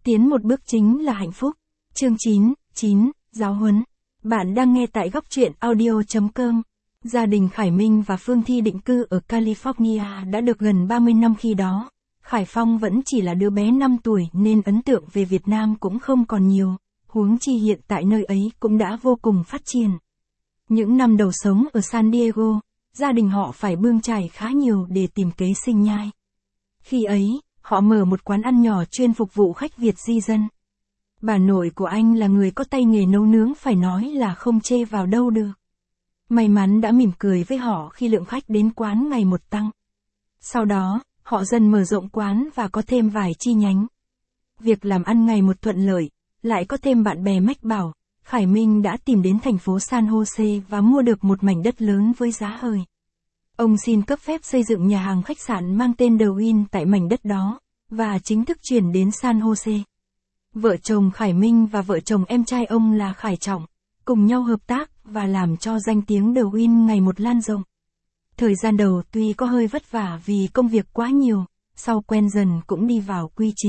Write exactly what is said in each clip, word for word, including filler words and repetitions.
Tiến một bước chính là hạnh phúc. Chương chín, chín, giáo huấn. Bạn đang nghe tại góc truyện audio chấm com. Gia đình Khải Minh và Phương Thi định cư ở California đã được gần ba mươi năm khi đó. Khải Phong vẫn chỉ là đứa bé năm tuổi nên ấn tượng về Việt Nam cũng không còn nhiều, huống chi hiện tại nơi ấy cũng đã vô cùng phát triển. Những năm đầu sống ở San Diego, gia đình họ phải bươn chải khá nhiều để tìm kế sinh nhai. Khi ấy, họ mở một quán ăn nhỏ chuyên phục vụ khách Việt di dân. Bà nội của anh là người có tay nghề nấu nướng phải nói là không chê vào đâu được. May mắn đã mỉm cười với họ khi lượng khách đến quán ngày một tăng. Sau đó, họ dần mở rộng quán và có thêm vài chi nhánh. Việc làm ăn ngày một thuận lợi, lại có thêm bạn bè mách bảo, Khải Minh đã tìm đến thành phố San Jose và mua được một mảnh đất lớn với giá hời. Ông xin cấp phép xây dựng nhà hàng khách sạn mang tên The Win tại mảnh đất đó, và chính thức chuyển đến San Jose. Vợ chồng Khải Minh và vợ chồng em trai ông là Khải Trọng, cùng nhau hợp tác và làm cho danh tiếng The Win ngày một lan rộng. Thời gian đầu tuy có hơi vất vả vì công việc quá nhiều, sau quen dần cũng đi vào quy chế.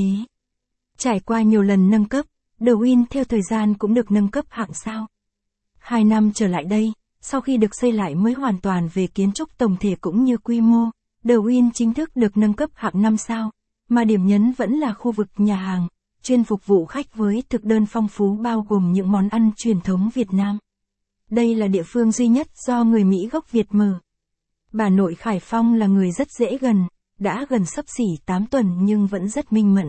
Trải qua nhiều lần nâng cấp, The Win theo thời gian cũng được nâng cấp hạng sao. Hai năm trở lại đây, sau khi được xây lại mới hoàn toàn về kiến trúc tổng thể cũng như quy mô, The Win chính thức được nâng cấp hạng năm sao, mà điểm nhấn vẫn là khu vực nhà hàng, chuyên phục vụ khách với thực đơn phong phú bao gồm những món ăn truyền thống Việt Nam. Đây là địa phương duy nhất do người Mỹ gốc Việt mở. Bà nội Khải Phong là người rất dễ gần, đã gần xấp xỉ tám tuần nhưng vẫn rất minh mẫn.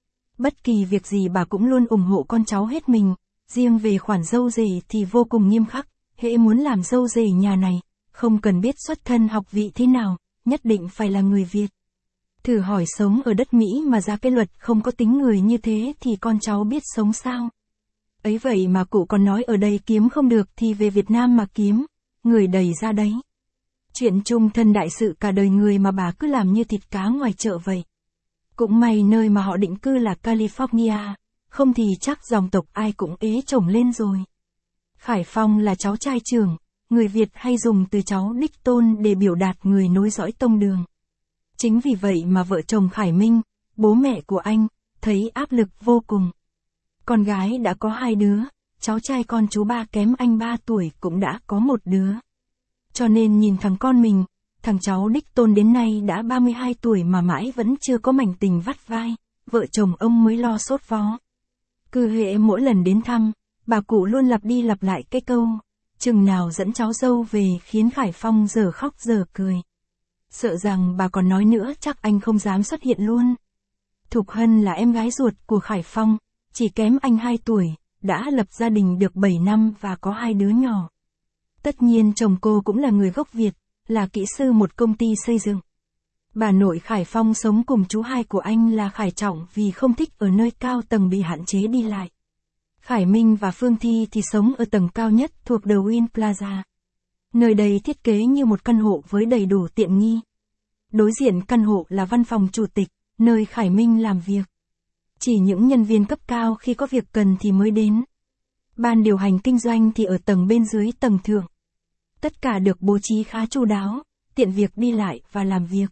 Bất kỳ việc gì bà cũng luôn ủng hộ con cháu hết mình, riêng về khoản dâu rể thì vô cùng nghiêm khắc, hễ muốn làm dâu rể nhà này, không cần biết xuất thân học vị thế nào, nhất định phải là người Việt. Thử hỏi sống ở đất Mỹ mà ra cái luật không có tính người như thế thì con cháu biết sống sao? Ấy vậy mà cụ còn nói ở đây kiếm không được thì về Việt Nam mà kiếm, người đầy ra đấy. Chuyện chung thân đại sự cả đời người mà bà cứ làm như thịt cá ngoài chợ vậy. Cũng may nơi mà họ định cư là California, không thì chắc dòng tộc ai cũng ế chồng lên rồi. Khải Phong là cháu trai trưởng, người Việt hay dùng từ cháu đích tôn để biểu đạt người nối dõi tông đường. Chính vì vậy mà vợ chồng Khải Minh, bố mẹ của anh, thấy áp lực vô cùng. Con gái đã có hai đứa, cháu trai con chú ba kém anh ba tuổi cũng đã có một đứa. Cho nên nhìn thằng con mình, thằng cháu đích tôn đến nay đã ba mươi hai tuổi mà mãi vẫn chưa có mảnh tình vắt vai, vợ chồng ông mới lo sốt vó. Cứ hễ mỗi lần đến thăm, bà cụ luôn lặp đi lặp lại cái câu, chừng nào dẫn cháu dâu về khiến Khải Phong giờ khóc giờ cười. Sợ rằng bà còn nói nữa chắc anh không dám xuất hiện luôn. Thục Hân là em gái ruột của Khải Phong, chỉ kém anh hai tuổi, đã lập gia đình được bảy năm và có hai đứa nhỏ. Tất nhiên chồng cô cũng là người gốc Việt, là kỹ sư một công ty xây dựng. Bà nội Khải Phong sống cùng chú hai của anh là Khải Trọng vì không thích ở nơi cao tầng bị hạn chế đi lại. Khải Minh và Phương Thi thì sống ở tầng cao nhất thuộc The Win Plaza. Nơi đây thiết kế như một căn hộ với đầy đủ tiện nghi. Đối diện căn hộ là văn phòng chủ tịch, nơi Khải Minh làm việc. Chỉ những nhân viên cấp cao khi có việc cần thì mới đến. Ban điều hành kinh doanh thì ở tầng bên dưới tầng thượng. Tất cả được bố trí khá chu đáo, tiện việc đi lại và làm việc.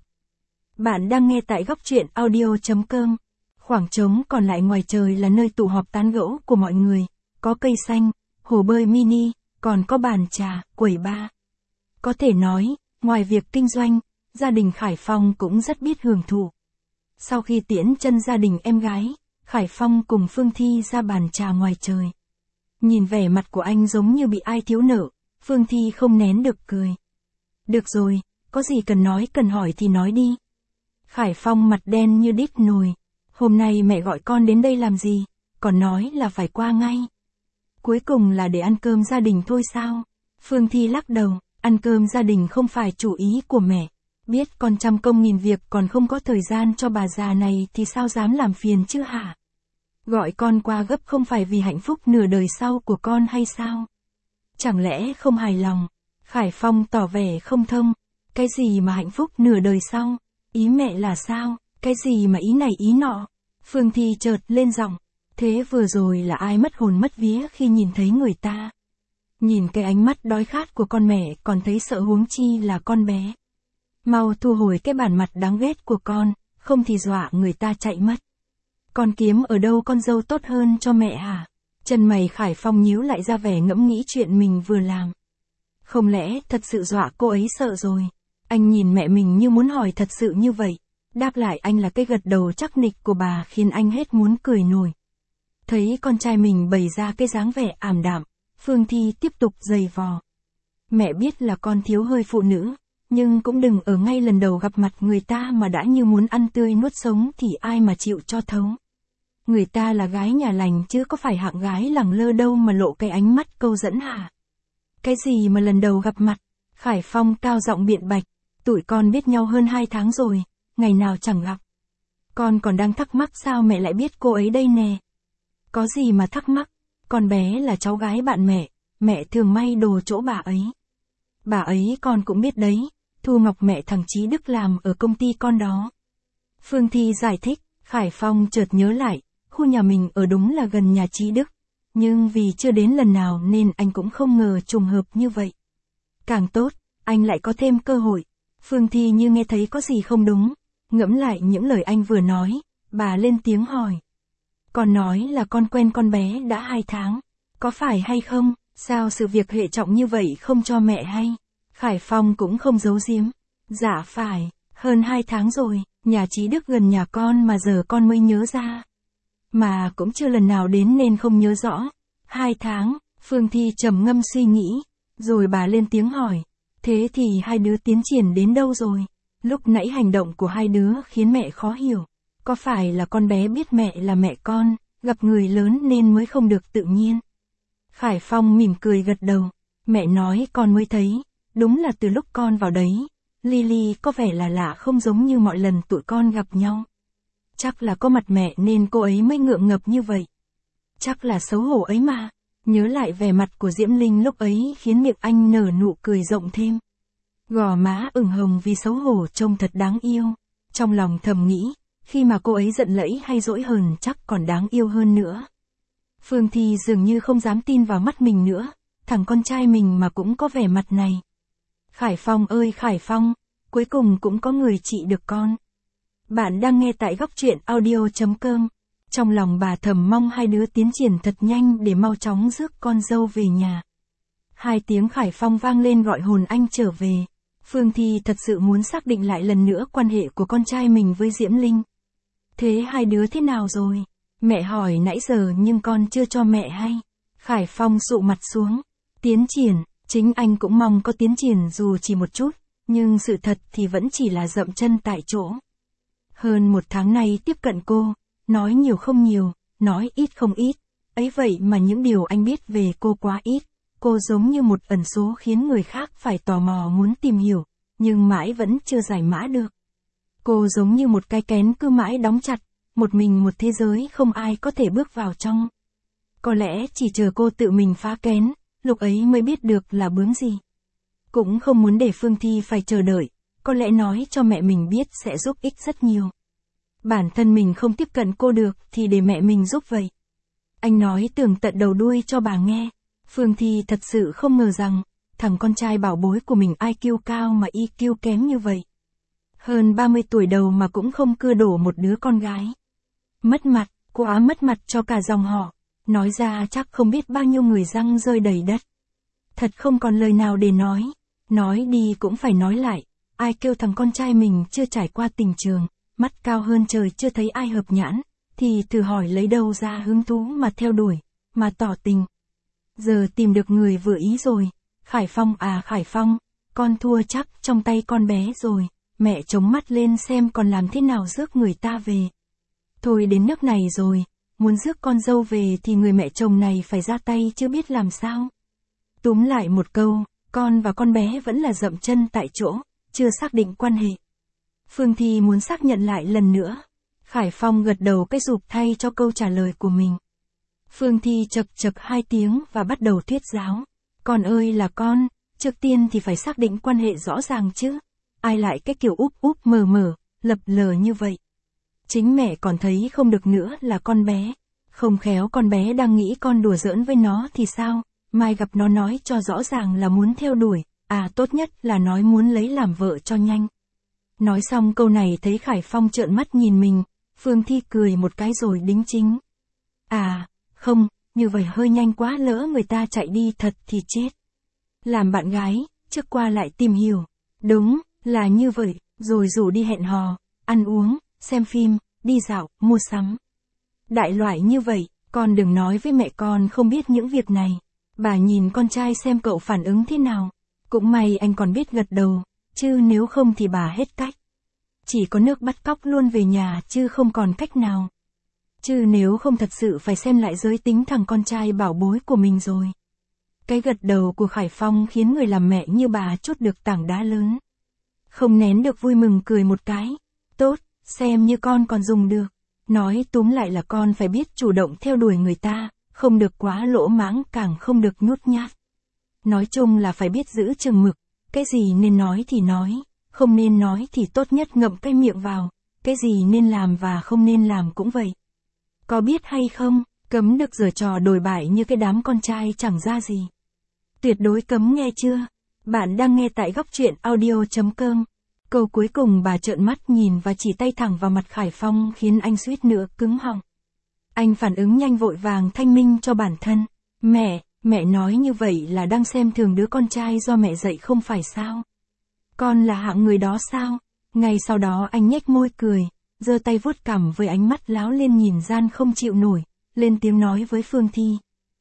Bạn đang nghe tại góc truyện audio chấm com. Khoảng trống còn lại ngoài trời là nơi tụ họp tán gẫu của mọi người, có cây xanh, hồ bơi mini, còn có bàn trà, quầy bar. Có thể nói, ngoài việc kinh doanh, gia đình Khải Phong cũng rất biết hưởng thụ. Sau khi tiễn chân gia đình em gái, Khải Phong cùng Phương Thi ra bàn trà ngoài trời. Nhìn vẻ mặt của anh giống như bị ai thiếu nợ, Phương Thi không nén được cười. Được rồi, có gì cần nói cần hỏi thì nói đi. Khải Phong mặt đen như đít nồi. Hôm nay mẹ gọi con đến đây làm gì, còn nói là phải qua ngay. Cuối cùng là để ăn cơm gia đình thôi sao? Phương Thi lắc đầu, ăn cơm gia đình không phải chủ ý của mẹ. Biết con trăm công nghìn việc còn không có thời gian cho bà già này thì sao dám làm phiền chứ hả? Gọi con qua gấp không phải vì hạnh phúc nửa đời sau của con hay sao? Chẳng lẽ không hài lòng? Khải Phong tỏ vẻ không thông. Cái gì mà hạnh phúc nửa đời sau? Ý mẹ là sao? Cái gì mà ý này ý nọ? Phương Thi chợt lên giọng. Thế vừa rồi là ai mất hồn mất vía khi nhìn thấy người ta? Nhìn cái ánh mắt đói khát của con mẹ còn thấy sợ huống chi là con bé. Mau thu hồi cái bản mặt đáng ghét của con, không thì dọa người ta chạy mất. Con kiếm ở đâu con dâu tốt hơn cho mẹ hả? Chân mày Khải Phong nhíu lại ra vẻ ngẫm nghĩ chuyện mình vừa làm. Không lẽ thật sự dọa cô ấy sợ rồi? Anh nhìn mẹ mình như muốn hỏi thật sự như vậy. Đáp lại anh là cái gật đầu chắc nịch của bà khiến anh hết muốn cười nổi. Thấy con trai mình bày ra cái dáng vẻ ảm đạm, Phương Thi tiếp tục giày vò. Mẹ biết là con thiếu hơi phụ nữ, nhưng cũng đừng ở ngay lần đầu gặp mặt người ta mà đã như muốn ăn tươi nuốt sống thì ai mà chịu cho thấu. Người ta là gái nhà lành chứ có phải hạng gái lẳng lơ đâu mà lộ cái ánh mắt câu dẫn hả? Cái gì mà lần đầu gặp mặt? Khải Phong cao giọng biện bạch, tụi con biết nhau hơn hai tháng rồi, ngày nào chẳng gặp. Con còn đang thắc mắc sao mẹ lại biết cô ấy đây nè. Có gì mà thắc mắc, con bé là cháu gái bạn mẹ, mẹ thường may đồ chỗ bà ấy. Bà ấy con cũng biết đấy, Thu Ngọc mẹ thằng Chí Đức làm ở công ty con đó. Phương Thi giải thích, Khải Phong chợt nhớ lại, khu nhà mình ở đúng là gần nhà Chí Đức, nhưng vì chưa đến lần nào nên anh cũng không ngờ trùng hợp như vậy. Càng tốt, anh lại có thêm cơ hội. Phương Thi như nghe thấy có gì không đúng, ngẫm lại những lời anh vừa nói, bà lên tiếng hỏi. Con nói là con quen con bé đã hai tháng, có phải hay không, sao sự việc hệ trọng như vậy không cho mẹ hay? Khải Phong cũng không giấu giếm. Dạ phải, hơn hai tháng rồi, nhà Chí Đức gần nhà con mà giờ con mới nhớ ra. Mà cũng chưa lần nào đến nên không nhớ rõ. Hai tháng, Phương Thi trầm ngâm suy nghĩ, rồi bà lên tiếng hỏi. Thế thì hai đứa tiến triển đến đâu rồi? Lúc nãy hành động của hai đứa khiến mẹ khó hiểu. Có phải là con bé biết mẹ là mẹ con, gặp người lớn nên mới không được tự nhiên? Khải Phong mỉm cười gật đầu. Mẹ nói con mới thấy, đúng là từ lúc con vào đấy, Lily có vẻ là lạ không giống như mọi lần tụi con gặp nhau. Chắc là có mặt mẹ nên cô ấy mới ngượng ngập như vậy. Chắc là xấu hổ ấy mà. Nhớ lại vẻ mặt của Diễm Linh lúc ấy khiến miệng anh nở nụ cười rộng thêm. Gò má ửng hồng vì xấu hổ trông thật đáng yêu. Trong lòng thầm nghĩ, khi mà cô ấy giận lẫy hay dỗi hờn chắc còn đáng yêu hơn nữa. Phương Thi dường như không dám tin vào mắt mình nữa, thằng con trai mình mà cũng có vẻ mặt này. Khải Phong ơi Khải Phong, cuối cùng cũng có người trị được con. Bạn đang nghe tại góc truyện audio chấm com. Trong lòng bà thầm mong hai đứa tiến triển thật nhanh để mau chóng rước con dâu về nhà. Hai tiếng Khải Phong vang lên gọi hồn anh trở về. Phương Thi thật sự muốn xác định lại lần nữa quan hệ của con trai mình với Diễm Linh. Thế hai đứa thế nào rồi? Mẹ hỏi nãy giờ nhưng con chưa cho mẹ hay. Khải Phong sụ mặt xuống. Tiến triển, chính anh cũng mong có tiến triển dù chỉ một chút, nhưng sự thật thì vẫn chỉ là dậm chân tại chỗ. Hơn một tháng nay tiếp cận cô, nói nhiều không nhiều, nói ít không ít, ấy vậy mà những điều anh biết về cô quá ít, cô giống như một ẩn số khiến người khác phải tò mò muốn tìm hiểu, nhưng mãi vẫn chưa giải mã được. Cô giống như một cái kén cứ mãi đóng chặt, một mình một thế giới không ai có thể bước vào trong. Có lẽ chỉ chờ cô tự mình phá kén, lúc ấy mới biết được là bướm gì. Cũng không muốn để Phương Thi phải chờ đợi, có lẽ nói cho mẹ mình biết sẽ giúp ích rất nhiều. Bản thân mình không tiếp cận cô được thì để mẹ mình giúp vậy. Anh nói tường tận đầu đuôi cho bà nghe. Phương Thi thật sự không ngờ rằng, thằng con trai bảo bối của mình i kiu cao mà i kiu kém như vậy. Hơn ba mươi tuổi đầu mà cũng không cưa đổ một đứa con gái. Mất mặt, quá mất mặt cho cả dòng họ. Nói ra chắc không biết bao nhiêu người răng rơi đầy đất. Thật không còn lời nào để nói. Nói đi cũng phải nói lại. Ai kêu thằng con trai mình chưa trải qua tình trường, mắt cao hơn trời chưa thấy ai hợp nhãn, thì thử hỏi lấy đâu ra hứng thú mà theo đuổi, mà tỏ tình. Giờ tìm được người vừa ý rồi. Khải Phong à Khải Phong, con thua chắc trong tay con bé rồi. Mẹ chống mắt lên xem còn làm thế nào rước người ta về. Thôi đến nước này rồi, muốn rước con dâu về thì người mẹ chồng này phải ra tay chưa biết làm sao. Túm lại một câu, con và con bé vẫn là dậm chân tại chỗ, chưa xác định quan hệ. Phương Thi muốn xác nhận lại lần nữa. Khải Phong gật đầu cái rụp thay cho câu trả lời của mình. Phương Thi chật chật hai tiếng và bắt đầu thuyết giáo. Con ơi là con, trước tiên thì phải xác định quan hệ rõ ràng chứ. Ai lại cái kiểu úp úp mờ mờ, lập lờ như vậy. Chính mẹ còn thấy không được nữa là con bé. Không khéo con bé đang nghĩ con đùa giỡn với nó thì sao, mai gặp nó nói cho rõ ràng là muốn theo đuổi, à tốt nhất là nói muốn lấy làm vợ cho nhanh. Nói xong câu này thấy Khải Phong trợn mắt nhìn mình, Phương Thi cười một cái rồi đính chính. À, không, như vậy hơi nhanh quá, lỡ người ta chạy đi thật thì chết. Làm bạn gái, trước qua lại tìm hiểu. Đúng, là như vậy, rồi rủ đi hẹn hò, ăn uống, xem phim, đi dạo, mua sắm. Đại loại như vậy, con đừng nói với mẹ con không biết những việc này. Bà nhìn con trai xem cậu phản ứng thế nào. Cũng may anh còn biết gật đầu, chứ nếu không thì bà hết cách. Chỉ có nước bắt cóc luôn về nhà chứ không còn cách nào. Chứ nếu không thật sự phải xem lại giới tính thằng con trai bảo bối của mình rồi. Cái gật đầu của Khải Phong khiến người làm mẹ như bà trút được tảng đá lớn. Không nén được vui mừng cười một cái. Tốt, xem như con còn dùng được. Nói túm lại là con phải biết chủ động theo đuổi người ta, không được quá lỗ mãng, càng không được nhút nhát. Nói chung là phải biết giữ chừng mực, cái gì nên nói thì nói, không nên nói thì tốt nhất ngậm cái miệng vào, cái gì nên làm và không nên làm cũng vậy. Có biết hay không, cấm được giở trò đồi bại như cái đám con trai chẳng ra gì. Tuyệt đối cấm nghe chưa? Bạn đang nghe tại góc truyện audio chấm com. Câu cuối cùng bà trợn mắt nhìn và chỉ tay thẳng vào mặt Khải Phong khiến anh suýt nữa cứng họng. Anh phản ứng nhanh vội vàng thanh minh cho bản thân. Mẹ, mẹ nói như vậy là đang xem thường đứa con trai do mẹ dạy không phải sao? Con là hạng người đó sao? Ngay sau đó anh nhếch môi cười, giơ tay vuốt cằm với ánh mắt láo lên nhìn gian không chịu nổi, lên tiếng nói với Phương Thi.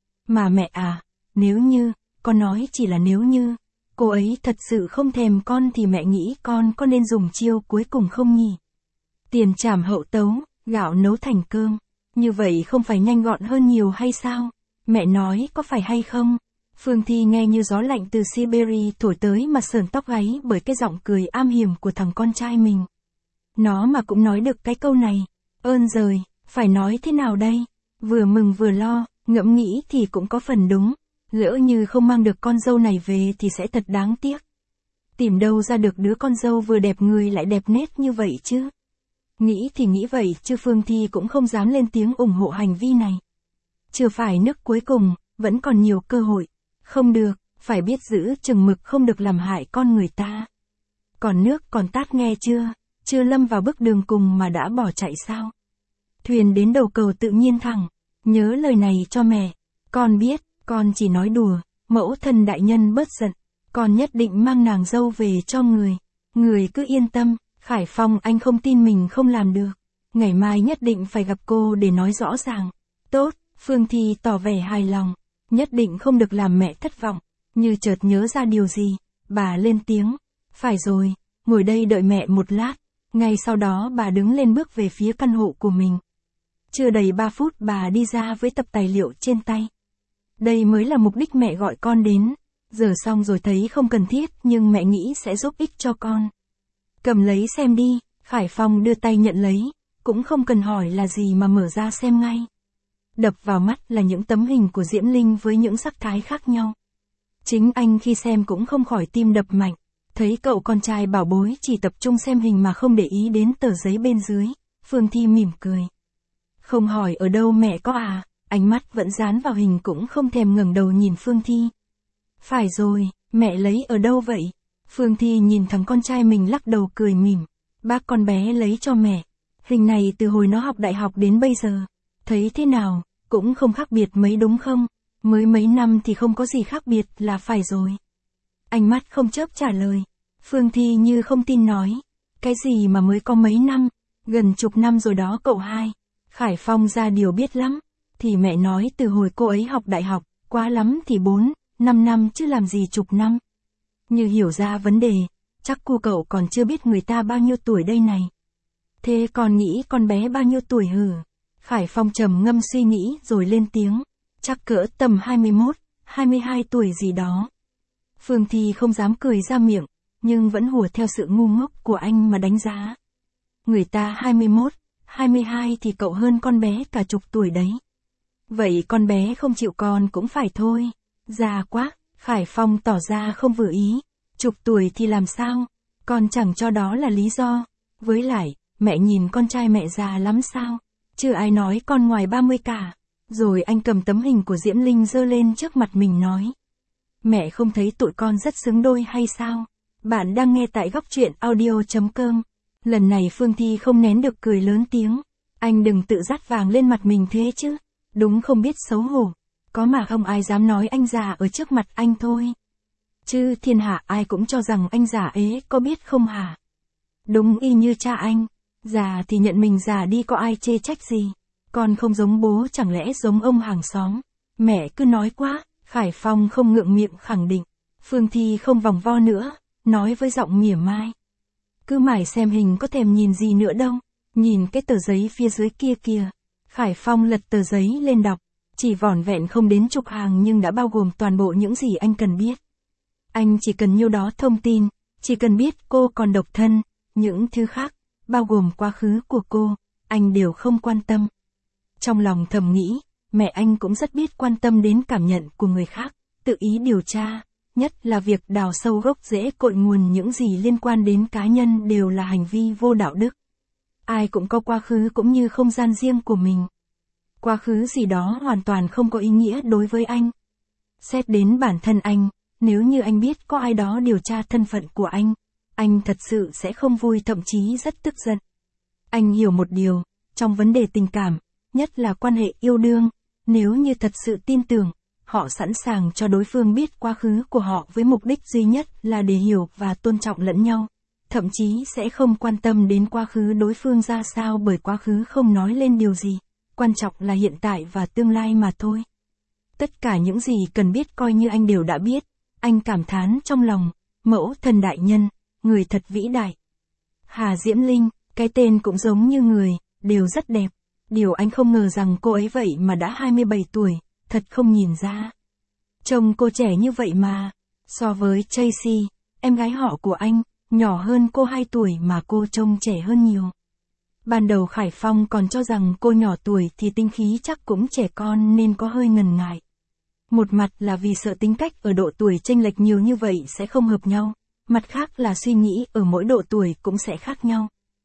Mà mẹ à, nếu như, con nói chỉ là nếu như, cô ấy thật sự không thèm con thì mẹ nghĩ con có nên dùng chiêu cuối cùng không nhỉ? Tiền trảm hậu tấu, gạo nấu thành cơm. Như vậy không phải nhanh gọn hơn nhiều hay sao? Mẹ nói có phải hay không? Phương Thi nghe như gió lạnh từ Siberia thổi tới mà sởn tóc gáy bởi cái giọng cười am hiểm của thằng con trai mình. Nó mà cũng nói được cái câu này. Ơn giời, phải nói thế nào đây? Vừa mừng vừa lo, ngẫm nghĩ thì cũng có phần đúng. Lỡ như không mang được con dâu này về thì sẽ thật đáng tiếc. Tìm đâu ra được đứa con dâu vừa đẹp người lại đẹp nết như vậy chứ? Nghĩ thì nghĩ vậy chứ Phương Thi cũng không dám lên tiếng ủng hộ hành vi này. Chưa phải nước cuối cùng, vẫn còn nhiều cơ hội. Không được, phải biết giữ chừng mực, không được làm hại con người ta. Còn nước còn tát nghe chưa? Chưa lâm vào bước đường cùng mà đã bỏ chạy sao? Thuyền đến đầu cầu tự nhiên thẳng. Nhớ lời này cho mẹ. Con biết, con chỉ nói đùa. Mẫu thân đại nhân bớt giận. Con nhất định mang nàng dâu về cho người. Người cứ yên tâm. Khải Phong anh không tin mình không làm được. Ngày mai nhất định phải gặp cô để nói rõ ràng. Tốt, Phương Thi tỏ vẻ hài lòng. Nhất định không được làm mẹ thất vọng. Như chợt nhớ ra điều gì, bà lên tiếng. Phải rồi, ngồi đây đợi mẹ một lát. Ngay sau đó bà đứng lên bước về phía căn hộ của mình. Chưa đầy ba phút bà đi ra với tập tài liệu trên tay. Đây mới là mục đích mẹ gọi con đến. Giờ xong rồi thấy không cần thiết nhưng mẹ nghĩ sẽ giúp ích cho con. Cầm lấy xem đi, Khải Phong đưa tay nhận lấy, cũng không cần hỏi là gì mà mở ra xem ngay. Đập vào mắt là những tấm hình của Diễm Linh với những sắc thái khác nhau. Chính anh khi xem cũng không khỏi tim đập mạnh, thấy cậu con trai bảo bối chỉ tập trung xem hình mà không để ý đến tờ giấy bên dưới, Phương Thi mỉm cười. Không hỏi ở đâu mẹ có à, ánh mắt vẫn dán vào hình cũng không thèm ngẩng đầu nhìn Phương Thi. Phải rồi, mẹ lấy ở đâu vậy? Phương Thi nhìn thằng con trai mình lắc đầu cười mỉm. Bác con bé lấy cho mẹ. Hình này từ hồi nó học đại học đến bây giờ. Thấy thế nào, cũng không khác biệt mấy đúng không? Mới mấy năm thì không có gì khác biệt là phải rồi. Ánh mắt không chớp trả lời. Phương Thi như không tin nói. Cái gì mà mới có mấy năm? Gần chục năm rồi đó cậu hai. Khải Phong ra điều biết lắm. Thì mẹ nói từ hồi cô ấy học đại học, quá lắm thì bốn, năm năm chứ làm gì chục năm. Như hiểu ra vấn đề, chắc cô cậu còn chưa biết người ta bao nhiêu tuổi đây này. Thế con nghĩ con bé bao nhiêu tuổi hử? Khải Phong trầm ngâm suy nghĩ rồi lên tiếng. Chắc cỡ tầm hai mươi mốt, hai mươi hai tuổi gì đó. Phương Thi không dám cười ra miệng, nhưng vẫn hùa theo sự ngu ngốc của anh mà đánh giá. Người ta hai mươi mốt, hai mươi hai thì cậu hơn con bé cả chục tuổi đấy. Vậy con bé không chịu con cũng phải thôi. Già quá, Khải Phong tỏ ra không vừa ý. Chục tuổi thì làm sao? Con chẳng cho đó là lý do. Với lại, mẹ nhìn con trai mẹ già lắm sao? Chưa ai nói con ngoài ba mươi cả. Rồi anh cầm tấm hình của Diễm Linh giơ lên trước mặt mình nói. Mẹ không thấy tụi con rất xứng đôi hay sao? Bạn đang nghe tại góc truyện audio chấm com. Lần này Phương Thi không nén được cười lớn tiếng. Anh đừng tự dắt vàng lên mặt mình thế chứ. Đúng không biết xấu hổ. Có mà không ai dám nói anh già ở trước mặt anh thôi. Chứ thiên hạ ai cũng cho rằng anh già ế, có biết không hả? Đúng y như cha anh. Già thì nhận mình già đi, có ai chê trách gì. Con không giống bố chẳng lẽ giống ông hàng xóm. Mẹ cứ nói quá. Khải Phong không ngượng miệng khẳng định. Phương Thi không vòng vo nữa, nói với giọng mỉa mai. Cứ mải xem hình có thèm nhìn gì nữa đâu. Nhìn cái tờ giấy phía dưới kia kìa. Khải Phong lật tờ giấy lên đọc. Chỉ vỏn vẹn không đến chục hàng nhưng đã bao gồm toàn bộ những gì anh cần biết. Anh chỉ cần nhiêu đó thông tin, chỉ cần biết cô còn độc thân, những thứ khác, bao gồm quá khứ của cô, anh đều không quan tâm. Trong lòng thầm nghĩ, mẹ anh cũng rất biết quan tâm đến cảm nhận của người khác, tự ý điều tra, nhất là việc đào sâu gốc rễ cội nguồn những gì liên quan đến cá nhân đều là hành vi vô đạo đức. Ai cũng có quá khứ cũng như không gian riêng của mình. Quá khứ gì đó hoàn toàn không có ý nghĩa đối với anh. Xét đến bản thân anh, nếu như anh biết có ai đó điều tra thân phận của anh, anh thật sự sẽ không vui, thậm chí rất tức giận. Anh hiểu một điều, trong vấn đề tình cảm, nhất là quan hệ yêu đương, nếu như thật sự tin tưởng, họ sẵn sàng cho đối phương biết quá khứ của họ với mục đích duy nhất là để hiểu và tôn trọng lẫn nhau. Thậm chí sẽ không quan tâm đến quá khứ đối phương ra sao, bởi quá khứ không nói lên điều gì. Quan trọng là hiện tại và tương lai mà thôi. Tất cả những gì cần biết coi như anh đều đã biết. Anh cảm thán trong lòng, mẫu thần đại nhân, người thật vĩ đại. Hà Diễm Linh, cái tên cũng giống như người, đều rất đẹp. Điều anh không ngờ rằng cô ấy vậy mà đã hai mươi bảy tuổi, thật không nhìn ra. Trông cô trẻ như vậy mà. So với Tracy, em gái họ của anh, nhỏ hơn cô hai tuổi mà cô trông trẻ hơn nhiều. Ban đầu Khải Phong còn cho rằng cô nhỏ tuổi thì tinh khí chắc cũng trẻ con nên có hơi ngần ngại. Một mặt là vì sợ tính cách ở độ tuổi chênh lệch nhiều như vậy sẽ không hợp nhau, mặt khác là suy nghĩ ở mỗi độ tuổi cũng sẽ khác nhau.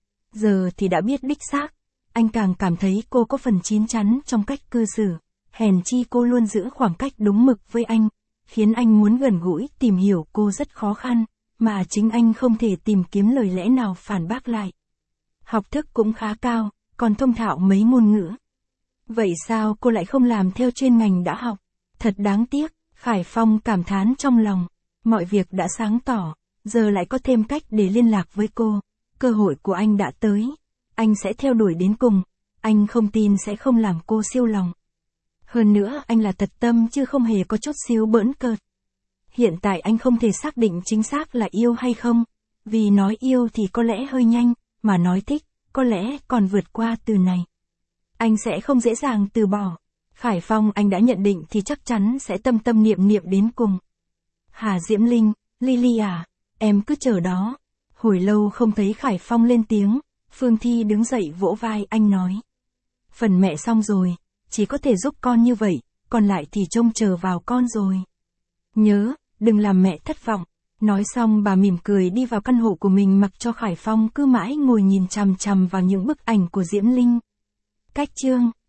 Giờ thì đã biết đích xác, anh càng cảm thấy cô có phần chín chắn trong cách cư xử, hèn chi cô luôn giữ khoảng cách đúng mực với anh, khiến anh muốn gần gũi tìm hiểu cô rất khó khăn, mà chính anh không thể tìm kiếm lời lẽ nào phản bác lại. Học thức cũng khá cao, còn thông thạo mấy ngôn ngữ. Vậy sao cô lại không làm theo chuyên ngành đã học? Thật đáng tiếc, Khải Phong cảm thán trong lòng. Mọi việc đã sáng tỏ, giờ lại có thêm cách để liên lạc với cô. Cơ hội của anh đã tới. Anh sẽ theo đuổi đến cùng. Anh không tin sẽ không làm cô siêu lòng. Hơn nữa anh là thật tâm chứ không hề có chút xíu bỡn cợt. Hiện tại anh không thể xác định chính xác là yêu hay không. Vì nói yêu thì có lẽ hơi nhanh, mà nói thích, có lẽ còn vượt qua từ này. Anh sẽ không dễ dàng từ bỏ. Khải Phong anh đã nhận định thì chắc chắn sẽ tâm tâm niệm niệm đến cùng. Hà Diễm Linh, Lily à, em cứ chờ đó. Hồi lâu không thấy Khải Phong lên tiếng, Phương Thi đứng dậy vỗ vai anh nói. Phần mẹ xong rồi, chỉ có thể giúp con như vậy, còn lại thì trông chờ vào con rồi. Nhớ, đừng làm mẹ thất vọng. Nói xong bà mỉm cười đi vào căn hộ của mình, mặc cho Khải Phong cứ mãi ngồi nhìn chằm chằm vào những bức ảnh của Diễm Linh. Cách chương